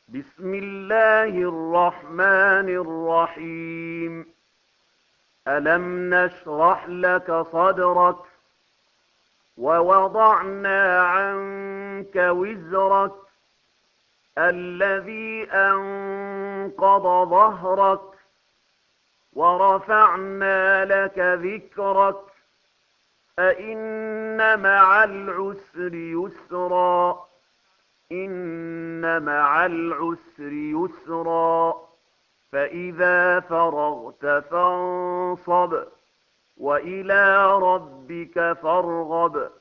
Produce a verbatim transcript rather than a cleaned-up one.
بسم الله الرحمن الرحيم. ألم نشرح لك صدرك ووضعنا عنك وزرك الذي أنقض ظهرك ورفعنا لك ذكرك فإن مع العسر يسرا إن مع العسر يسرا فإذا فرغت فانصب وإلى ربك فارغب